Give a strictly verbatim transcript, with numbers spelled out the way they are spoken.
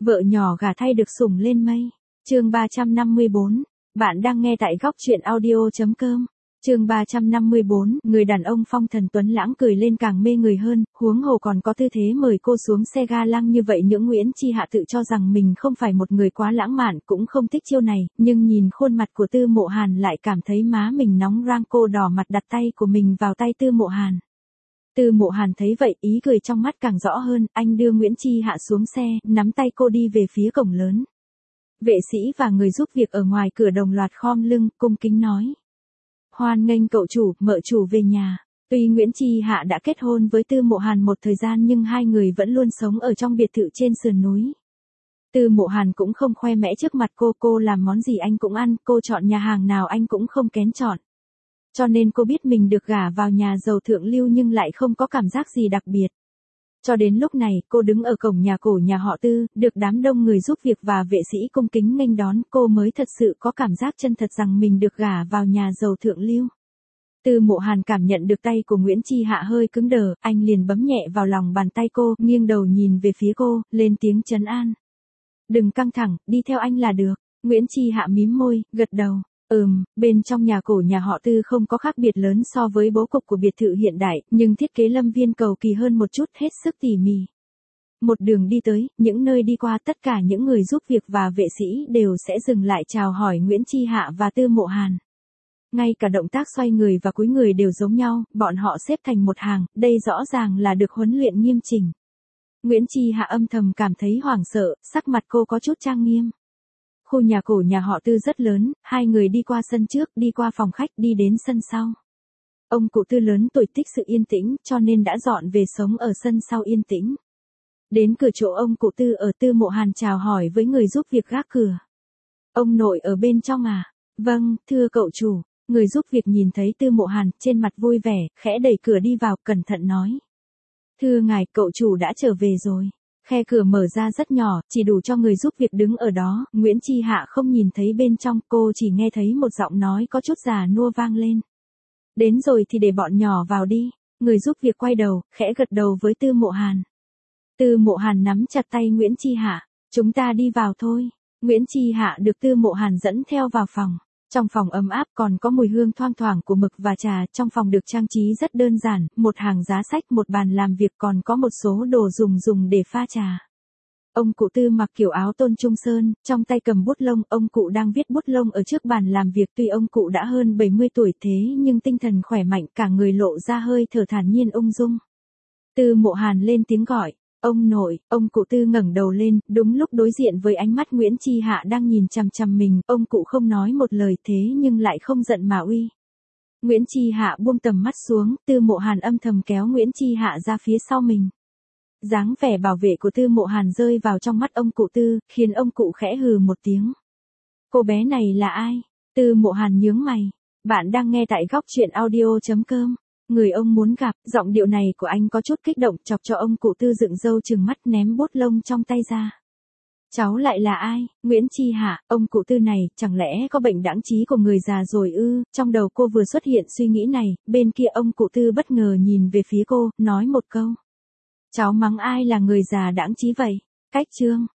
Vợ nhỏ gả thay được sủng lên mây. Chương ba trăm năm mươi bốn. Bạn đang nghe tại góc truyện audio chấm com. Chương ba trăm năm mươi bốn, người đàn ông phong thần tuấn lãng cười lên càng mê người hơn, huống hồ còn có tư thế mời cô xuống xe ga lăng như vậy. Những Nguyễn Chi Hạ tự cho rằng mình không phải một người quá lãng mạn, cũng không thích chiêu này, nhưng nhìn khuôn mặt của Tư Mộ Hàn lại cảm thấy má mình nóng rang. Cô đỏ mặt đặt tay của mình vào tay Tư Mộ Hàn. Tư Mộ Hàn thấy vậy, ý cười trong mắt càng rõ hơn, anh đưa Nguyễn Chi Hạ xuống xe, nắm tay cô đi về phía cổng lớn. Vệ sĩ và người giúp việc ở ngoài cửa đồng loạt khom lưng, cung kính nói: "Hoan nghênh cậu chủ, mợ chủ về nhà." Tuy Nguyễn Chi Hạ đã kết hôn với Tư Mộ Hàn một thời gian nhưng hai người vẫn luôn sống ở trong biệt thự trên sườn núi. Tư Mộ Hàn cũng không khoe mẽ trước mặt cô, cô làm món gì anh cũng ăn, cô chọn nhà hàng nào anh cũng không kén chọn. Cho nên cô biết mình được gả vào nhà giàu thượng lưu nhưng lại không có cảm giác gì đặc biệt. Cho đến lúc này, cô đứng ở cổng nhà cổ nhà họ Tư, được đám đông người giúp việc và vệ sĩ cung kính nghênh đón, cô mới thật sự có cảm giác chân thật rằng mình được gả vào nhà giàu thượng lưu. Tư Mộ Hàn cảm nhận được tay của Nguyễn Chi Hạ hơi cứng đờ, anh liền bấm nhẹ vào lòng bàn tay cô, nghiêng đầu nhìn về phía cô, lên tiếng trấn an: "Đừng căng thẳng, đi theo anh là được." Nguyễn Chi Hạ mím môi, gật đầu. Ừm, bên trong nhà cổ nhà họ Tư không có khác biệt lớn so với bố cục của biệt thự hiện đại, nhưng thiết kế lâm viên cầu kỳ hơn một chút, hết sức tỉ mỉ. Một đường đi tới, những nơi đi qua, tất cả những người giúp việc và vệ sĩ đều sẽ dừng lại chào hỏi Nguyễn Chi Hạ và Tư Mộ Hàn. Ngay cả động tác xoay người và cúi người đều giống nhau, bọn họ xếp thành một hàng, đây rõ ràng là được huấn luyện nghiêm chỉnh. Nguyễn Chi Hạ âm thầm cảm thấy hoảng sợ, sắc mặt cô có chút trang nghiêm. Khu nhà cổ nhà họ Tư rất lớn, hai người đi qua sân trước, đi qua phòng khách, đi đến sân sau. Ông cụ Tư lớn tuổi thích sự yên tĩnh, cho nên đã dọn về sống ở sân sau yên tĩnh. Đến cửa chỗ ông cụ Tư ở, Tư Mộ Hàn chào hỏi với người giúp việc gác cửa. "Ông nội ở bên trong à?" "Vâng, thưa cậu chủ." Người giúp việc nhìn thấy Tư Mộ Hàn, trên mặt vui vẻ, khẽ đẩy cửa đi vào, cẩn thận nói: "Thưa ngài, cậu chủ đã trở về rồi." Khe cửa mở ra rất nhỏ, chỉ đủ cho người giúp việc đứng ở đó, Nguyễn Chi Hạ không nhìn thấy bên trong, cô chỉ nghe thấy một giọng nói có chút già nua vang lên: "Đến rồi thì để bọn nhỏ vào đi." Người giúp việc quay đầu, khẽ gật đầu với Tư Mộ Hàn. Tư Mộ Hàn nắm chặt tay Nguyễn Chi Hạ: "Chúng ta đi vào thôi." Nguyễn Chi Hạ được Tư Mộ Hàn dẫn theo vào phòng. Trong phòng ấm áp, còn có mùi hương thoang thoảng của mực và trà. Trong phòng được trang trí rất đơn giản, một hàng giá sách, một bàn làm việc, còn có một số đồ dùng dùng để pha trà. Ông cụ Tư mặc kiểu áo tôn trung sơn, trong tay cầm bút lông, ông cụ đang viết bút lông ở trước bàn làm việc. Tuy ông cụ đã hơn bảy mươi tuổi thế nhưng tinh thần khỏe mạnh, cả người lộ ra hơi thở thản nhiên ung dung. Tư Mộ Hàn lên tiếng gọi: "Ông nội." Ông cụ Tư ngẩng đầu lên, đúng lúc đối diện với ánh mắt Nguyễn Chi Hạ đang nhìn chằm chằm mình, ông cụ không nói một lời thế nhưng lại không giận mà uy. Nguyễn Chi Hạ buông tầm mắt xuống, Tư Mộ Hàn âm thầm kéo Nguyễn Chi Hạ ra phía sau mình. Dáng vẻ bảo vệ của Tư Mộ Hàn rơi vào trong mắt ông cụ Tư, khiến ông cụ khẽ hừ một tiếng. "Cô bé này là ai?" Tư Mộ Hàn nhướng mày. Bạn đang nghe tại góc truyện audio chấm com. Người ông muốn gặp, giọng điệu này của anh có chút kích động, chọc cho ông cụ Tư dựng râu trừng mắt, ném bút lông trong tay ra. "Cháu lại là ai?" "Nguyễn Chi Hạ." Ông cụ Tư này, chẳng lẽ có bệnh đãng trí của người già rồi ư? Trong đầu cô vừa xuất hiện suy nghĩ này, bên kia ông cụ Tư bất ngờ nhìn về phía cô, nói một câu: "Cháu mắng ai là người già đãng trí vậy?" Cách chương